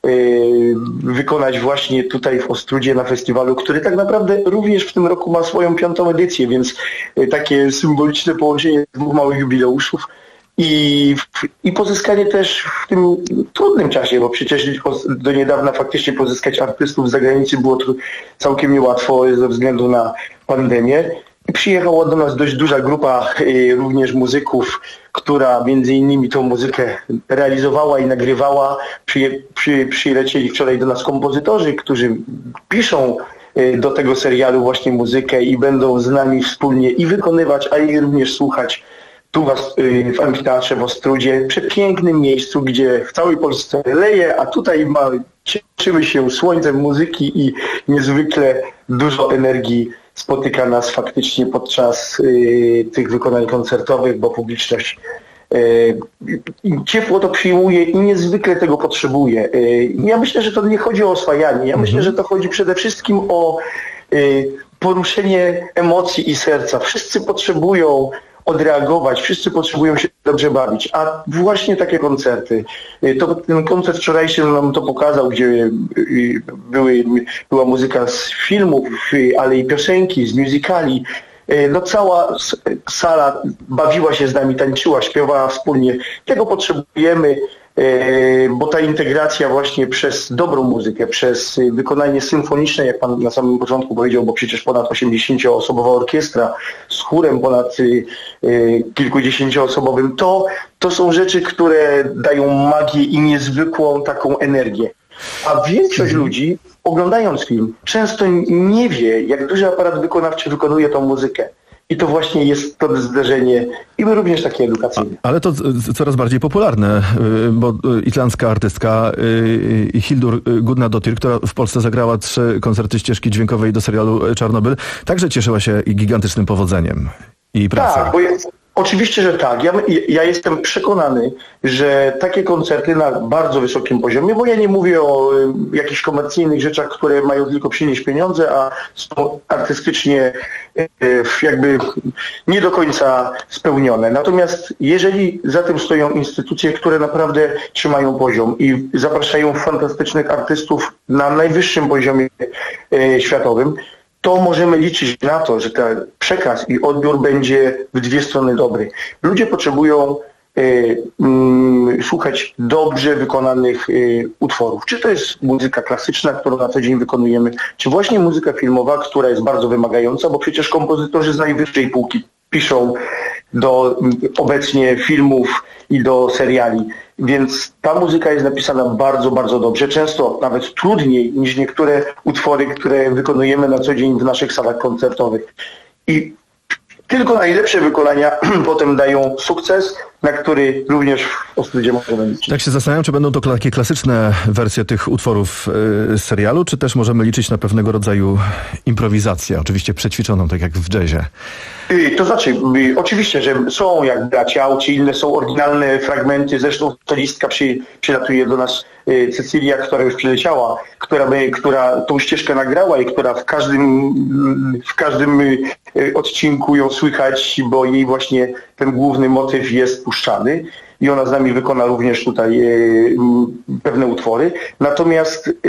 y, wykonać właśnie tutaj w Ostródzie na festiwalu, który tak naprawdę również w tym roku ma swoją piątą edycję, więc y, takie symboliczne połączenie dwóch małych jubileuszów. I, I pozyskanie też w tym trudnym czasie, bo przecież do niedawna faktycznie pozyskać artystów z zagranicy było to całkiem niełatwo ze względu na pandemię. I przyjechała do nas dość duża grupa y, również muzyków, która między innymi tą muzykę realizowała i nagrywała. Przy, przy, przylecieli wczoraj do nas kompozytorzy, którzy piszą y, do tego serialu właśnie muzykę i będą z nami wspólnie i wykonywać, a i również słuchać tu w amfiteatrze w Ostródzie, przepięknym miejscu, gdzie w całej Polsce leje, a tutaj ma, cieszymy się słońcem muzyki i niezwykle dużo energii spotyka nas faktycznie podczas y, tych wykonań koncertowych, bo publiczność y, ciepło to przyjmuje i niezwykle tego potrzebuje. Y, ja myślę, że to nie chodzi o oswajanie, ja myślę, że to chodzi przede wszystkim o y, poruszenie emocji i serca. Wszyscy potrzebują odreagować, wszyscy potrzebują się dobrze bawić, a właśnie takie koncerty, to ten koncert wczorajszy nam to pokazał, gdzie były, była muzyka z filmów, ale i piosenki, z musicali. No cała sala bawiła się z nami, tańczyła, śpiewała wspólnie. Tego potrzebujemy, bo ta integracja właśnie przez dobrą muzykę, przez wykonanie symfoniczne, jak pan na samym początku powiedział, bo przecież ponad osiemdziesięcioosobowa orkiestra z chórem ponad kilkudziesięcioosobowym, to, to są rzeczy, które dają magię i niezwykłą taką energię. A większość ludzi, oglądając film, często nie wie, jak duży aparat wykonawczy wykonuje tą muzykę. I to właśnie jest to zderzenie i również takie edukacyjne. Ale to coraz bardziej popularne, bo islandzka artystka Hildur Guðnadóttir, która w Polsce zagrała trzy koncerty ścieżki dźwiękowej do serialu Czarnobyl, także cieszyła się gigantycznym powodzeniem i pracą. Tak, bo jest, oczywiście, że tak. Ja, ja jestem przekonany, że takie koncerty na bardzo wysokim poziomie, bo ja nie mówię o y, jakichś komercyjnych rzeczach, które mają tylko przynieść pieniądze, a są artystycznie y, jakby nie do końca spełnione. Natomiast jeżeli za tym stoją instytucje, które naprawdę trzymają poziom i zapraszają fantastycznych artystów na najwyższym poziomie y, światowym, to możemy liczyć na to, że ten przekaz i odbiór będzie w dwie strony dobry. Ludzie potrzebują y, y, słuchać dobrze wykonanych y, utworów. Czy to jest muzyka klasyczna, którą na co dzień wykonujemy, czy właśnie muzyka filmowa, która jest bardzo wymagająca, bo przecież kompozytorzy z najwyższej półki piszą do obecnie filmów i do seriali. Więc ta muzyka jest napisana bardzo, bardzo dobrze. Często nawet trudniej niż niektóre utwory, które wykonujemy na co dzień w naszych salach koncertowych. I tylko najlepsze wykonania potem dają sukces, na który również w Ostródzie możemy liczyć. Tak się zastanawiam, czy będą to takie klasyczne wersje tych utworów z serialu, czy też możemy liczyć na pewnego rodzaju improwizację, oczywiście przećwiczoną, tak jak w jazzie. To znaczy, oczywiście, że są jak Bracia, czy inne są oryginalne fragmenty, zresztą solistka przy, przylatuje do nas Cecylia, która już przyleciała, która, by, która tą ścieżkę nagrała i która w każdym, w każdym odcinku ją słychać, bo jej właśnie ten główny motyw jest puszczany i ona z nami wykona również tutaj e, pewne utwory. Natomiast e,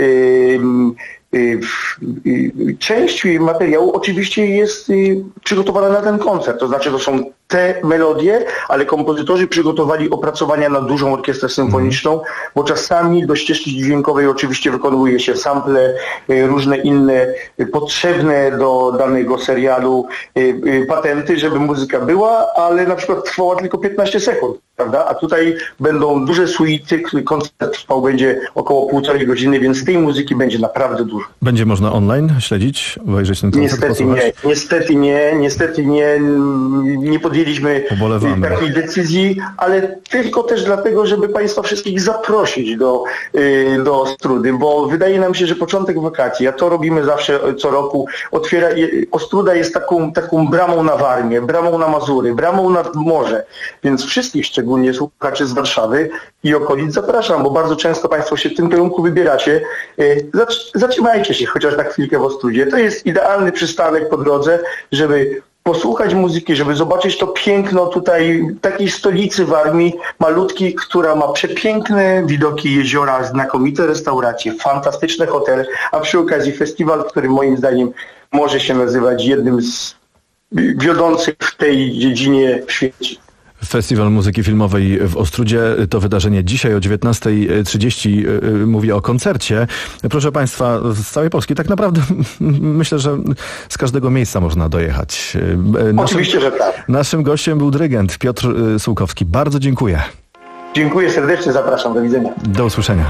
część materiału oczywiście jest przygotowana na ten koncert, to znaczy to są te melodie, ale kompozytorzy przygotowali opracowania na dużą orkiestrę symfoniczną, bo czasami do ścieżki dźwiękowej oczywiście wykonuje się sample, różne inne potrzebne do danego serialu patenty, żeby muzyka była, ale na przykład trwała tylko piętnaście sekund, prawda? A tutaj będą duże suity, koncert trwał będzie około półtorej godziny, więc tej muzyki będzie naprawdę dużo. Będzie można online śledzić, obejrzeć ten koncert? Niestety posłuchać? nie, niestety nie, niestety nie, nie podjęliśmy Ubolewamy. takiej decyzji, ale tylko też dlatego, żeby Państwa wszystkich zaprosić do, do Ostródy, bo wydaje nam się, że początek wakacji, a to robimy zawsze co roku, otwiera, Ostróda jest taką, taką bramą na Warmię, bramą na Mazury, bramą na morze, więc wszystkich szczególnie szczególnie słuchaczy z Warszawy i okolic zapraszam, bo bardzo często Państwo się w tym kierunku wybieracie. Zatrzymajcie się chociaż na chwilkę w Ostródzie. To jest idealny przystanek po drodze, żeby posłuchać muzyki, żeby zobaczyć to piękno tutaj takiej stolicy Warmii, malutkiej, która ma przepiękne widoki jeziora, znakomite restauracje, fantastyczne hotele, a przy okazji festiwal, który moim zdaniem może się nazywać jednym z wiodących w tej dziedzinie w świecie. Festiwal Muzyki Filmowej w Ostródzie to wydarzenie dzisiaj o dziewiętnasta trzydzieści. Mówię o koncercie. Proszę Państwa, z całej Polski tak naprawdę myślę, że z każdego miejsca można dojechać. Naszym, Oczywiście, że tak. Naszym gościem był dyrygent Piotr Sułkowski. Bardzo dziękuję. Dziękuję serdecznie, zapraszam. Do widzenia. Do usłyszenia.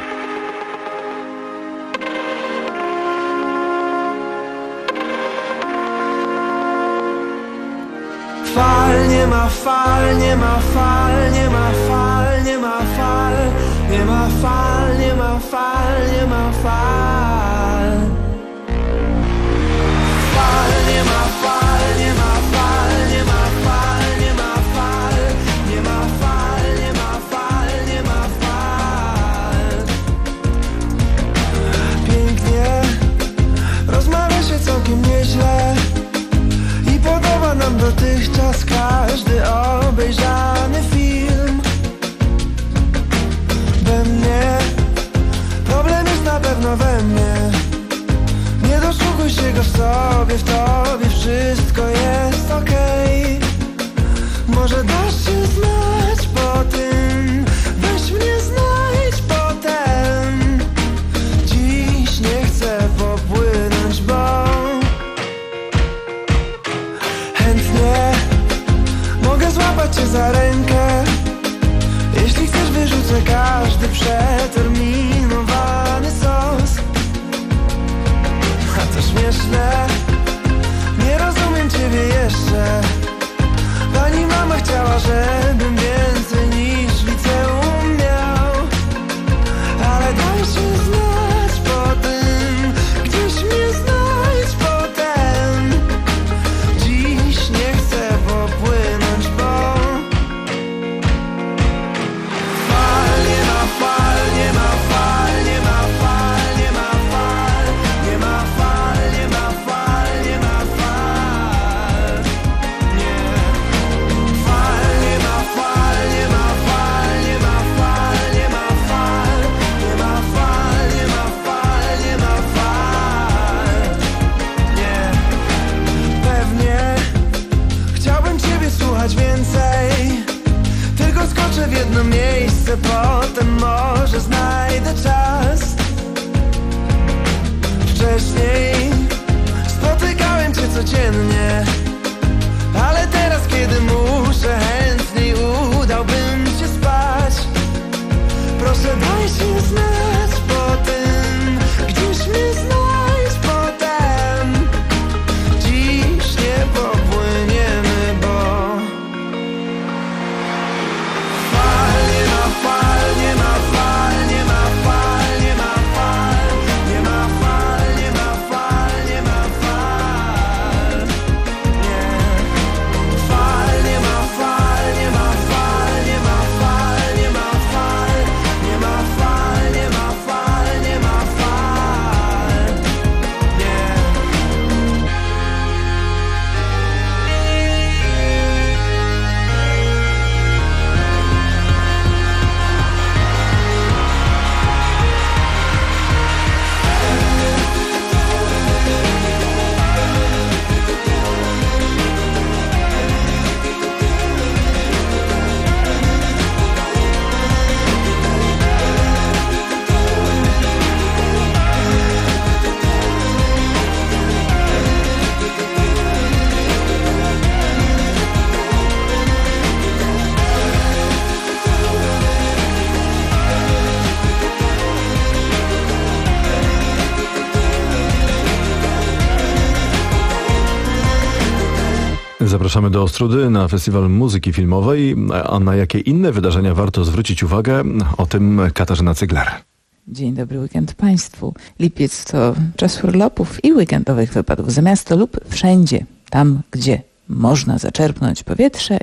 Fal, nie ma fal, nie ma fal, nie ma fal, nie ma fal, nie ma fal, nie ma fal, nie ma fal. Fal, nie ma fal, nie ma fal, nie ma fal, nie ma fal, nie ma fal, nie ma fal, nie ma fal. Pięknie, rozmawia się całkiem nieźle. Podoba nam dotychczas każdy obejrzany film. We mnie problem jest na pewno we mnie. Nie doszukuj się go w sobie, w tobie wszystko jest okej. Może dasz się znać po tym, weź mnie znajdź potem. Dziś nie chcę popłynąć, bo mogę złapać cię za rękę. Jeśli chcesz, wyrzucę każdy przeterminowany sos. A to śmieszne, nie rozumiem ciebie jeszcze. Pani mama chciała, żebym więcej niż liceum miał. Ale daj się znać po tym, gdzieś mnie znajdź potem. Dziś nie chcę popłynąć, bo fal, nie ma fal, nie ma fal, nie ma fal, nie ma fal, nie ma fal, nie ma fal, nie ma fal, nie. Fal, nie ma fal, nie ma fal, nie ma fal, nie ma fal, nie ma fal, nie ma fal, nie ma fal, nie. Pewnie chciałbym ciebie słuchać więcej, tylko skoczę w jedno miejsce, potem może znajdę czas. Wcześniej spotykałem cię codziennie, ale teraz, kiedy muszę, chętniej udałbym się spać. Proszę, daj się znać po tym, gdzieś mnie znajdź potem. Dziś nie popłyniemy, bo fal, nie ma fal, nie ma fal, nie ma fal, nie ma fal, nie ma fal, nie ma fal, nie ma fal, nie. Fal, nie ma fal, nie ma fal, nie ma fal, nie ma fal, nie ma fal, nie ma fal, nie ma fal, nie. Zapraszamy do Ostródy na Festiwal Muzyki Filmowej. A na jakie inne wydarzenia warto zwrócić uwagę? O tym Katarzyna Cygler. Dzień dobry weekend Państwu. Lipiec to czas urlopów i weekendowych wypadów za miasto lub wszędzie, tam gdzie można zaczerpnąć powietrze i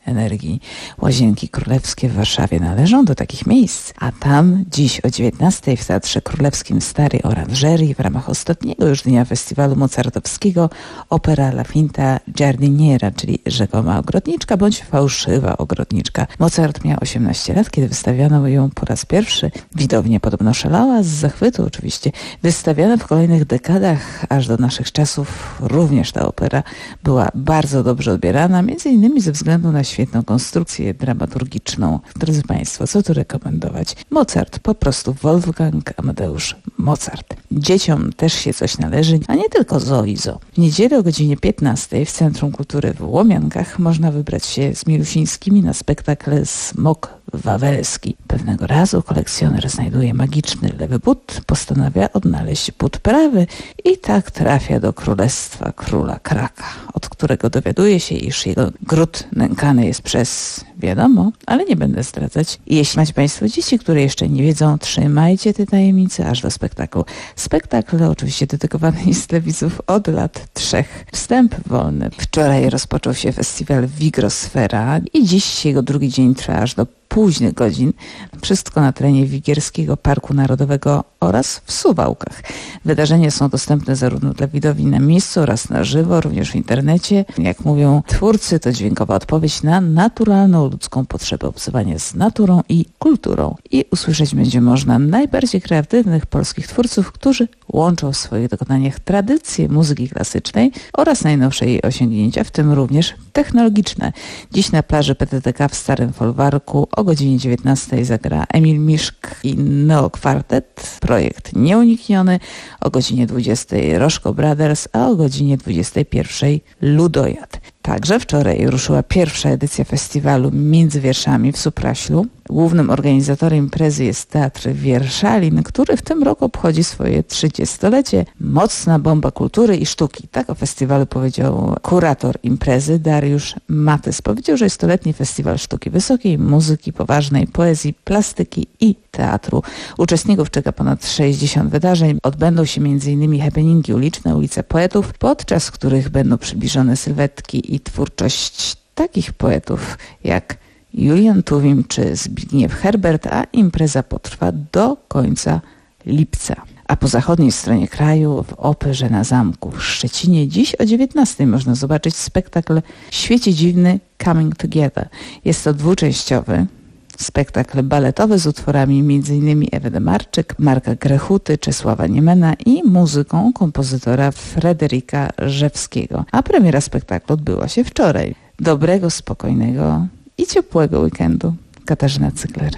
energii. Łazienki Królewskie w Warszawie należą do takich miejsc, a tam dziś o dziewiętnastej w Teatrze Królewskim w Starej Oranżerii w ramach ostatniego już dnia festiwalu mozartowskiego opera La Finta Giardiniera, czyli rzekoma ogrodniczka bądź fałszywa ogrodniczka. Mozart miał osiemnaście lat, kiedy wystawiano ją po raz pierwszy. Widownia podobno szalała z zachwytu oczywiście. Wystawiana w kolejnych dekadach aż do naszych czasów również ta opera była bardzo dobrze odbierana, między innymi ze względu na świetną konstrukcję dramaturgiczną. Drodzy Państwo, co tu rekomendować? Mozart, po prostu Wolfgang Amadeusz Mozart. Dzieciom też się coś należy, a nie tylko zo i zo. W niedzielę o godzinie piętnastej w Centrum Kultury w Łomiankach można wybrać się z Milusińskimi na spektakl Smok Wawelski. Pewnego razu kolekcjoner znajduje magiczny lewy but, postanawia odnaleźć but prawy i tak trafia do królestwa króla Kraka, od którego dowiaduje się, iż jego gród nękany jest przez, wiadomo, ale nie będę zdradzać. I jeśli macie Państwo dzieci, które jeszcze nie wiedzą, trzymajcie te tajemnice aż do spektaklu. Spektakl oczywiście dedykowany jest dla widzów od lat trzech. Wstęp wolny. Wczoraj rozpoczął się festiwal Wigrosfera i dziś jego drugi dzień trwa aż do późnych godzin. Wszystko na terenie Wigierskiego Parku Narodowego oraz w Suwałkach. Wydarzenia są dostępne zarówno dla widowni na miejscu oraz na żywo, również w internecie. Jak mówią twórcy, to dźwiękowa odpowiedź na naturalną ludzką potrzebę obcowania z naturą i kulturą. I usłyszeć będzie można najbardziej kreatywnych polskich twórców, którzy łączą w swoich dokonaniach tradycję muzyki klasycznej oraz najnowsze jej osiągnięcia, w tym również technologiczne. Dziś na plaży P T T K w Starym Folwarku o godzinie dziewiętnastej zagra Emil Miszk i Neo Quartet, projekt nieunikniony, o godzinie dwudziestej Roszko Brothers, a o godzinie dwudziestej pierwszej Ludojad. Także wczoraj ruszyła pierwsza edycja festiwalu Między Wierszami w Supraślu. Głównym organizatorem imprezy jest Teatr Wierszalin, który w tym roku obchodzi swoje trzydziestolecie. Mocna bomba kultury i sztuki. Tak o festiwalu powiedział kurator imprezy Dariusz Matys. Powiedział, że jest to letni festiwal sztuki wysokiej, muzyki poważnej, poezji, plastyki i teatru. Uczestników czeka ponad sześćdziesiąt wydarzeń. Odbędą się między innymi happeningi uliczne, ulice poetów, podczas których będą przybliżone sylwetki i twórczość takich poetów jak Julian Tuwim czy Zbigniew Herbert, a impreza potrwa do końca lipca. A po zachodniej stronie kraju w Operze na Zamku w Szczecinie dziś o dziewiętnastej można zobaczyć spektakl Świecie Dziwny Coming Together. Jest to dwuczęściowy spektakl baletowy z utworami m.in. Ewy Demarczyk, Marka Grechuty, Czesława Niemena i muzyką kompozytora Fryderyka Rzewskiego. A premiera spektaklu odbyła się wczoraj. Dobrego, spokojnego i ciepłego weekendu. Katarzyna Cygler.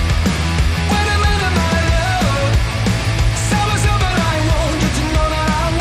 Summer, summer, I want you to know that I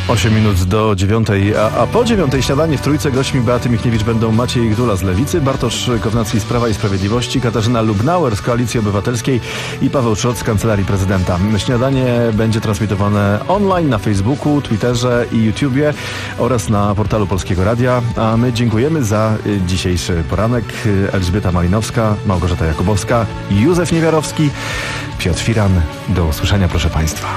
osiem minut do dziewiątej, a, a po dziewiątej śniadanie w Trójce gośćmi Beaty Michniewicz będą Maciej Gdula z Lewicy, Bartosz Kownacki z Prawa i Sprawiedliwości, Katarzyna Lubnauer z Koalicji Obywatelskiej i Paweł Trzot z Kancelarii Prezydenta. Śniadanie będzie transmitowane online na Facebooku, Twitterze i YouTubie oraz na portalu Polskiego Radia, a my dziękujemy za dzisiejszy poranek. Elżbieta Malinowska, Małgorzata Jakubowska, Józef Niewiarowski, Piotr Firan. Do usłyszenia, proszę Państwa.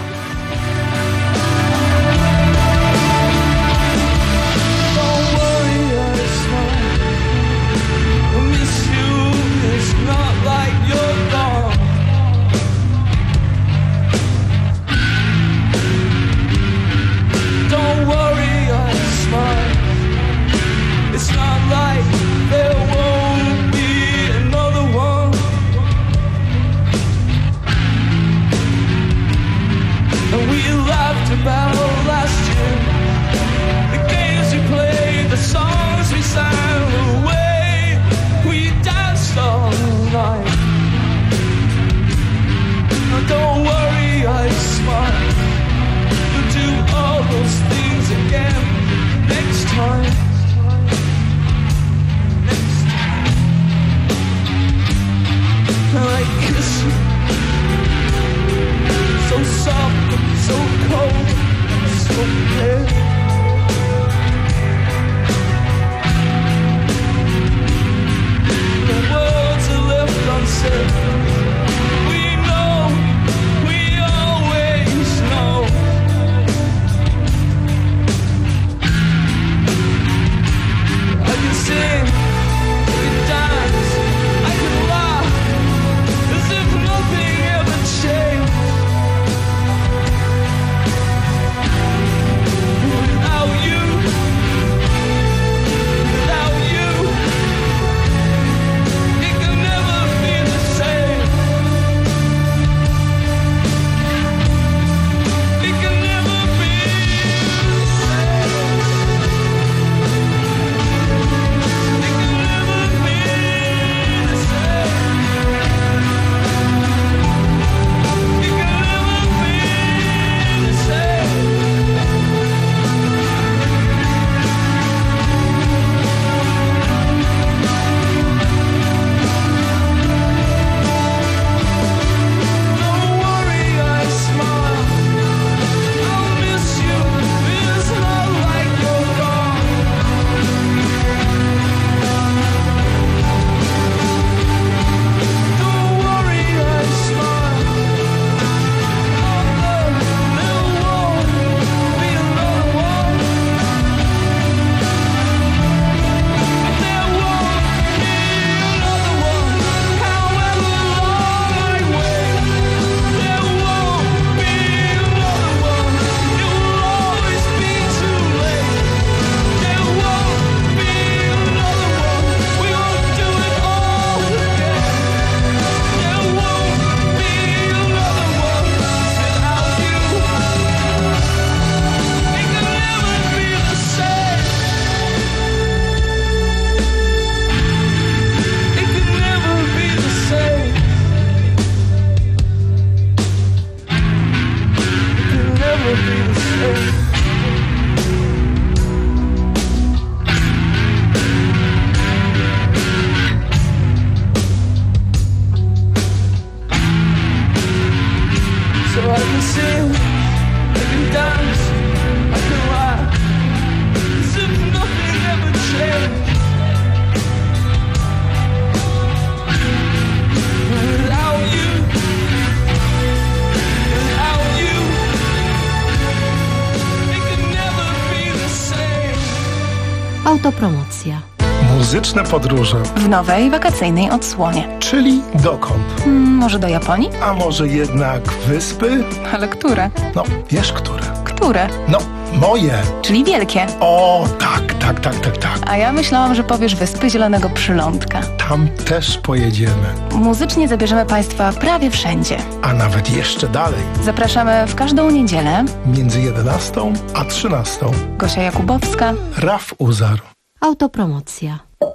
Autopromocja. Muzyczne podróże. W nowej, wakacyjnej odsłonie. Czyli dokąd? Hmm, może do Japonii? A może jednak wyspy? Ale które? No, wiesz które. Które? No, moje. Czyli wielkie. O, tak, tak, tak, tak, tak. A ja myślałam, że powiesz Wyspy Zielonego Przylądka. Tam też pojedziemy. Muzycznie zabierzemy Państwa prawie wszędzie. A nawet jeszcze dalej. Zapraszamy w każdą niedzielę. Między jedenastą a trzynastą. Gosia Jakubowska. Raf Uzar. Autopromocja.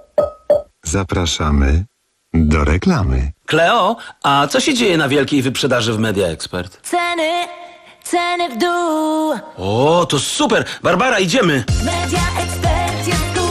Zapraszamy do reklamy. Kleo, a co się dzieje na wielkiej wyprzedaży w Media Expert? Ceny, ceny w dół. O, to super! Barbara, idziemy! Media Expert jest tu.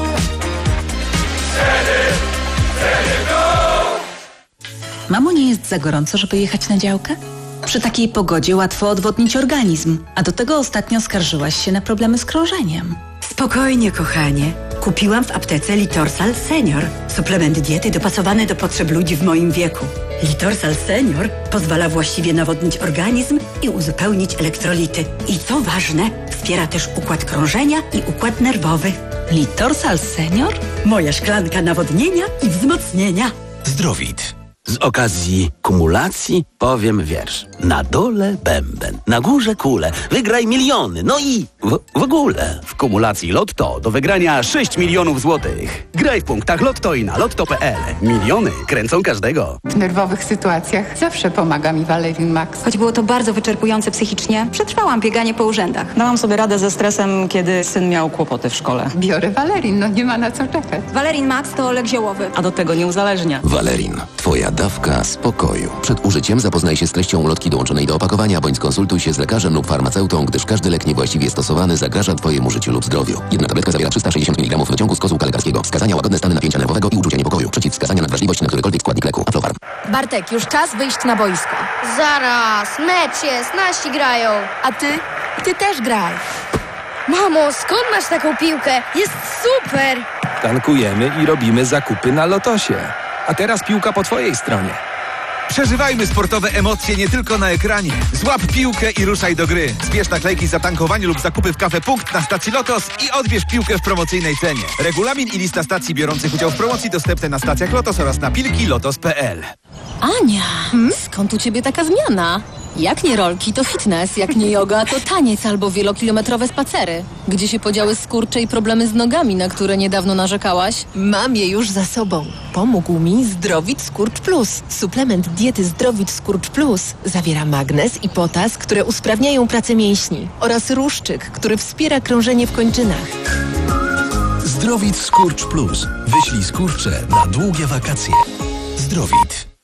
Mamo, nie jest za gorąco, żeby jechać na działkę? Przy takiej pogodzie łatwo odwodnić organizm, a do tego ostatnio skarżyłaś się na problemy z krążeniem. Spokojnie, kochanie. Kupiłam w aptece Litorsal Senior. Suplement diety dopasowany do potrzeb ludzi w moim wieku. Litorsal Senior pozwala właściwie nawodnić organizm i uzupełnić elektrolity. I co ważne, wspiera też układ krążenia i układ nerwowy. Litorsal Senior? Moja szklanka nawodnienia i wzmocnienia. Zdrowit. Z okazji kumulacji powiem wiersz. Na dole bęben, na górze kule, wygraj miliony, no i w, w ogóle. W kumulacji Lotto do wygrania sześć milionów złotych. Graj w punktach Lotto i na lotto kropka p l. Miliony kręcą każdego. W nerwowych sytuacjach zawsze pomaga mi Valerin Max. Choć było to bardzo wyczerpujące psychicznie, przetrwałam bieganie po urzędach. Dałam sobie radę ze stresem, kiedy syn miał kłopoty w szkole. Biorę Valerin, no nie ma na co czekać. Valerin Max to lek ziołowy. A do tego nie uzależnia. Valerin. Twoja dawka spokoju. Przed użyciem zapoznaj się z treścią ulotki dołączonej do opakowania, bądź skonsultuj się z lekarzem lub farmaceutą, gdyż każdy lek niewłaściwie stosowany zagraża Twojemu życiu lub zdrowiu. Jedna tabletka zawiera trzysta sześćdziesiąt miligramów wyciągu z kozułka lekarskiego. Wskazania: łagodne stany napięcia nerwowego i uczucia niepokoju. Przeciwwskazania: nadwrażliwość na którykolwiek składnik leku. Aflofarm. Bartek, już czas wyjść na boisko. Zaraz, mecz jest, nasi grają. A ty? Ty też graj. Mamo, skąd masz taką piłkę? Jest super! Tankujemy i robimy zakupy na Lotosie. A teraz piłka po twojej stronie. Przeżywajmy sportowe emocje nie tylko na ekranie. Złap piłkę i ruszaj do gry. Zbierz naklejki za tankowanie lub zakupy w Cafe Punkt na stacji Lotos i odbierz piłkę w promocyjnej cenie. Regulamin i lista stacji biorących udział w promocji dostępne na stacjach Lotos oraz na pilki lotos kropka p l. Ania, hmm? skąd u ciebie taka zmiana? Jak nie rolki, to fitness, jak nie yoga, to taniec albo wielokilometrowe spacery. Gdzie się podziały skurcze i problemy z nogami, na które niedawno narzekałaś? Mam je już za sobą. Pomógł mi Zdrowit Skurcz Plus. Suplement diety Zdrowit Skurcz Plus zawiera magnez i potas, które usprawniają pracę mięśni, oraz ruszczyk, który wspiera krążenie w kończynach. Zdrowit Skurcz Plus. Wyślij skurcze na długie wakacje. Zdrowit.